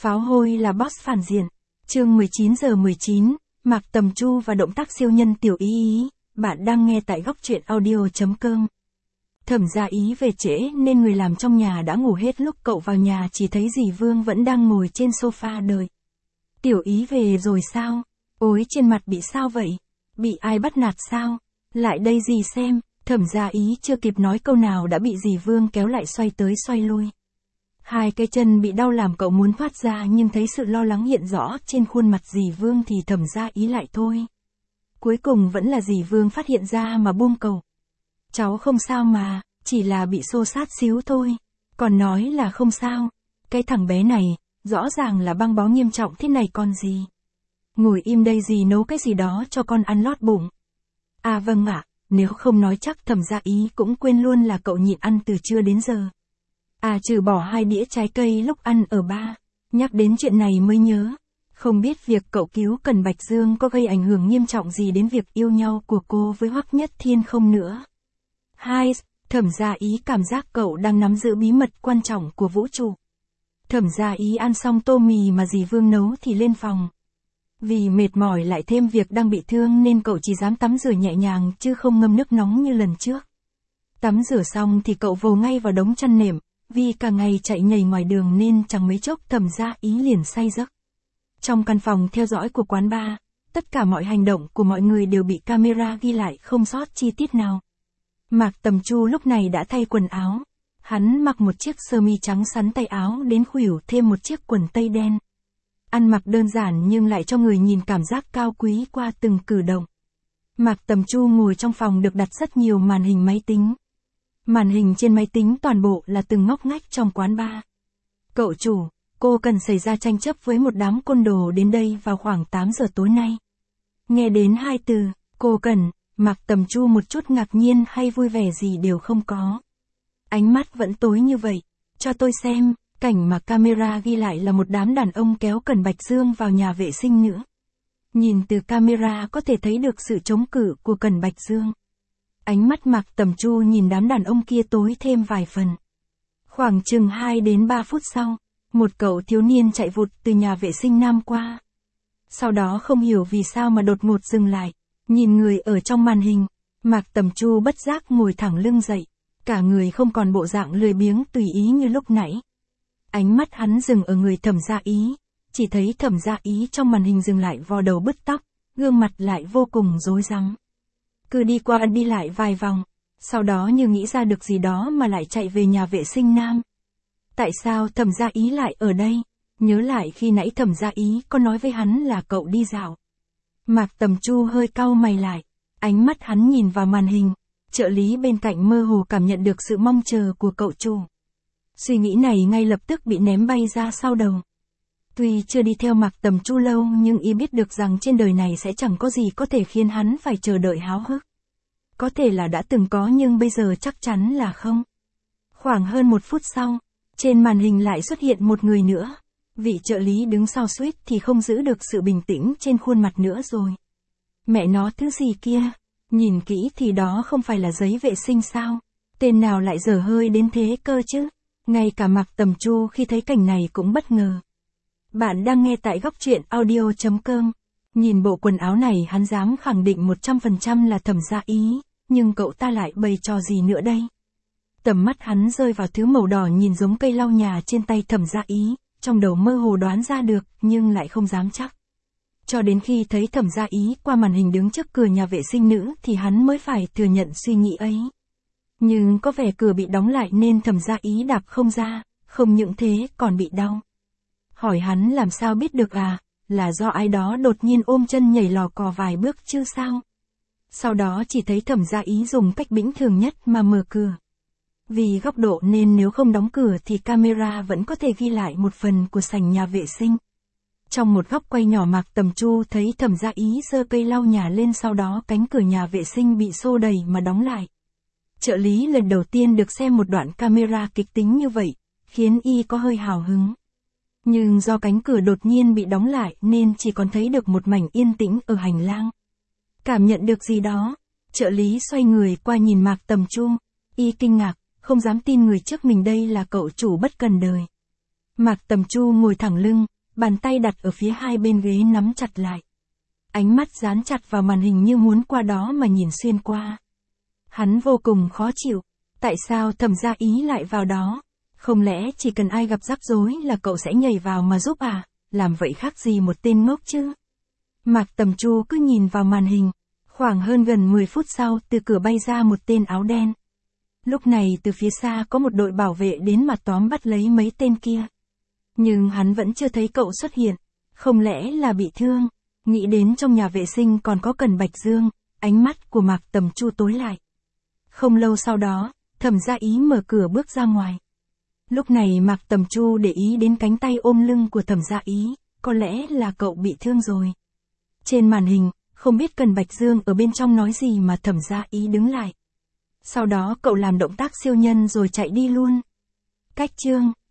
Pháo hôi là boss phản diện. Chương 19:19, Mạc Tầm Chu và động tác siêu nhân tiểu ý ý. Bạn đang nghe tại góc truyện audio.com. Thẩm Gia Ý về trễ nên người làm trong nhà đã ngủ hết, lúc cậu vào nhà chỉ thấy dì Vương vẫn đang ngồi trên sofa đợi. Tiểu Ý về rồi sao? Ôi, trên mặt bị sao vậy? Bị ai bắt nạt sao? Lại đây dì xem. Thẩm Gia Ý chưa kịp nói câu nào đã bị dì Vương kéo lại, xoay tới xoay lui. Hai cái chân bị đau làm cậu muốn thoát ra, nhưng thấy sự lo lắng hiện rõ trên khuôn mặt dì Vương thì Thẩm Gia Ý lại thôi. Cuối cùng vẫn là dì Vương phát hiện ra mà buông cậu. Cháu không sao mà, chỉ là bị xô xát xíu thôi. Còn nói là không sao. Cái thằng bé này, rõ ràng là băng bó nghiêm trọng thế này còn gì. Ngồi im đây, dì nấu cái gì đó cho con ăn lót bụng. À vâng ạ, nếu không nói chắc Thẩm Gia Ý cũng quên luôn là cậu nhịn ăn từ trưa đến giờ. À, trừ bỏ 2 đĩa trái cây lúc ăn ở ba. Nhắc đến chuyện này mới nhớ. Không biết việc cậu cứu Cần Bạch Dương có gây ảnh hưởng nghiêm trọng gì đến việc yêu nhau của cô với Hoắc Nhất Thiên không nữa. Hai, Thẩm Gia Ý cảm giác cậu đang nắm giữ bí mật quan trọng của vũ trụ. Thẩm Gia Ý ăn xong tô mì mà dì Vương nấu thì lên phòng. Vì mệt mỏi lại thêm việc đang bị thương nên cậu chỉ dám tắm rửa nhẹ nhàng chứ không ngâm nước nóng như lần trước. Tắm rửa xong thì cậu vồ ngay vào đống chăn nệm. Vì cả ngày chạy nhảy ngoài đường nên chẳng mấy chốc Thẩm Gia Ý liền say giấc. Trong căn phòng theo dõi của quán bar, tất cả mọi hành động của mọi người đều bị camera ghi lại không sót chi tiết nào. Mạc Tầm Chu lúc này đã thay quần áo. Hắn mặc một chiếc sơ mi trắng sắn tay áo đến khuỷu, thêm một chiếc quần tây đen. Ăn mặc đơn giản nhưng lại cho người nhìn cảm giác cao quý qua từng cử động. Mạc Tầm Chu ngồi trong phòng được đặt rất nhiều màn hình máy tính. Màn hình trên máy tính toàn bộ là từng ngóc ngách trong quán bar. Cậu chủ, cô Cần xảy ra tranh chấp với một đám côn đồ đến đây vào khoảng 8 giờ tối nay. Nghe đến hai từ, cô Cần, Mạc Tầm Chu một chút ngạc nhiên hay vui vẻ gì đều không có. Ánh mắt vẫn tối như vậy. Cho tôi xem, cảnh mà camera ghi lại là một đám đàn ông kéo Cần Bạch Dương vào nhà vệ sinh nữa. Nhìn từ camera có thể thấy được sự chống cự của Cần Bạch Dương. Ánh mắt Mạc Tầm Chu nhìn đám đàn ông kia tối thêm vài phần. Khoảng chừng 2 đến 3 phút sau, một cậu thiếu niên chạy vụt từ nhà vệ sinh nam qua. Sau đó không hiểu vì sao mà đột ngột dừng lại, nhìn người ở trong màn hình, Mạc Tầm Chu bất giác ngồi thẳng lưng dậy, cả người không còn bộ dạng lười biếng tùy ý như lúc nãy. Ánh mắt hắn dừng ở người Thẩm Gia Ý, chỉ thấy Thẩm Gia Ý trong màn hình dừng lại vò đầu bứt tóc, gương mặt lại vô cùng rối rắm. Cứ đi qua đi lại vài vòng, sau đó như nghĩ ra được gì đó mà lại chạy về nhà vệ sinh nam. Tại sao Thẩm Gia Ý lại ở đây? Nhớ lại khi nãy Thẩm Gia Ý có nói với hắn là cậu đi dạo. Mạc Tầm Chu hơi cau mày lại, ánh mắt hắn nhìn vào màn hình, trợ lý bên cạnh mơ hồ cảm nhận được sự mong chờ của cậu chủ. Suy nghĩ này ngay lập tức bị ném bay ra sau đầu. Tuy chưa đi theo Mạc Tầm Chu lâu nhưng y biết được rằng trên đời này sẽ chẳng có gì có thể khiến hắn phải chờ đợi háo hức. Có thể là đã từng có nhưng bây giờ chắc chắn là không. Khoảng hơn 1 phút sau, trên màn hình lại xuất hiện một người nữa. Vị trợ lý đứng sau suýt thì không giữ được sự bình tĩnh trên khuôn mặt nữa rồi. Mẹ nó, thứ gì kia? Nhìn kỹ thì đó không phải là giấy vệ sinh sao? Tên nào lại dở hơi đến thế cơ chứ? Ngay cả Mạc Tầm Chu khi thấy cảnh này cũng bất ngờ. Bạn đang nghe tại góc truyện audio.com. Nhìn bộ quần áo này hắn dám khẳng định 100% là Thẩm Gia Ý, nhưng cậu ta lại bày trò gì nữa đây? Tầm mắt hắn rơi vào thứ màu đỏ nhìn giống cây lau nhà trên tay Thẩm Gia Ý, trong đầu mơ hồ đoán ra được nhưng lại không dám chắc. Cho đến khi thấy Thẩm Gia Ý qua màn hình đứng trước cửa nhà vệ sinh nữ thì hắn mới phải thừa nhận suy nghĩ ấy. Nhưng có vẻ cửa bị đóng lại nên Thẩm Gia Ý đạp không ra, không những thế còn bị đau. Hỏi hắn làm sao biết được à, là do ai đó đột nhiên ôm chân nhảy lò cò vài bước chứ sao? Sau đó chỉ thấy Thẩm Gia Ý dùng cách bình thường nhất mà mở cửa. Vì góc độ nên nếu không đóng cửa thì camera vẫn có thể ghi lại một phần của sảnh nhà vệ sinh. Trong một góc quay nhỏ Mạc Tầm Chu thấy Thẩm Gia Ý giơ cây lau nhà lên, sau đó cánh cửa nhà vệ sinh bị xô đẩy mà đóng lại. Trợ lý lần đầu tiên được xem một đoạn camera kịch tính như vậy, khiến y có hơi hào hứng. Nhưng do cánh cửa đột nhiên bị đóng lại nên chỉ còn thấy được một mảnh yên tĩnh ở hành lang. Cảm nhận được gì đó, trợ lý xoay người qua nhìn Mạc Tầm Chu, y kinh ngạc, không dám tin người trước mình đây là cậu chủ bất cần đời. Mạc Tầm Chu ngồi thẳng lưng, bàn tay đặt ở phía hai bên ghế nắm chặt lại. Ánh mắt dán chặt vào màn hình như muốn qua đó mà nhìn xuyên qua. Hắn vô cùng khó chịu. Tại sao Thẩm Gia Ý lại vào đó? Không lẽ chỉ cần ai gặp rắc rối là cậu sẽ nhảy vào mà giúp à? Làm vậy khác gì một tên ngốc chứ? Mạc Tầm Chu cứ nhìn vào màn hình. Khoảng hơn gần 10 phút sau, từ cửa bay ra một tên áo đen. Lúc này từ phía xa có một đội bảo vệ đến mà tóm bắt lấy mấy tên kia. Nhưng hắn vẫn chưa thấy cậu xuất hiện. Không lẽ là bị thương? Nghĩ đến trong nhà vệ sinh còn có Cần Bạch Dương, ánh mắt của Mạc Tầm Chu tối lại. Không lâu sau đó, Thẩm Gia Ý mở cửa bước ra ngoài. Lúc này Mạc Tầm Chu để ý đến cánh tay ôm lưng của Thẩm Gia Ý, có lẽ là cậu bị thương rồi. Trên màn hình, không biết Cần Bạch Dương ở bên trong nói gì mà Thẩm Gia Ý đứng lại. Sau đó cậu làm động tác siêu nhân rồi chạy đi luôn. Cách chương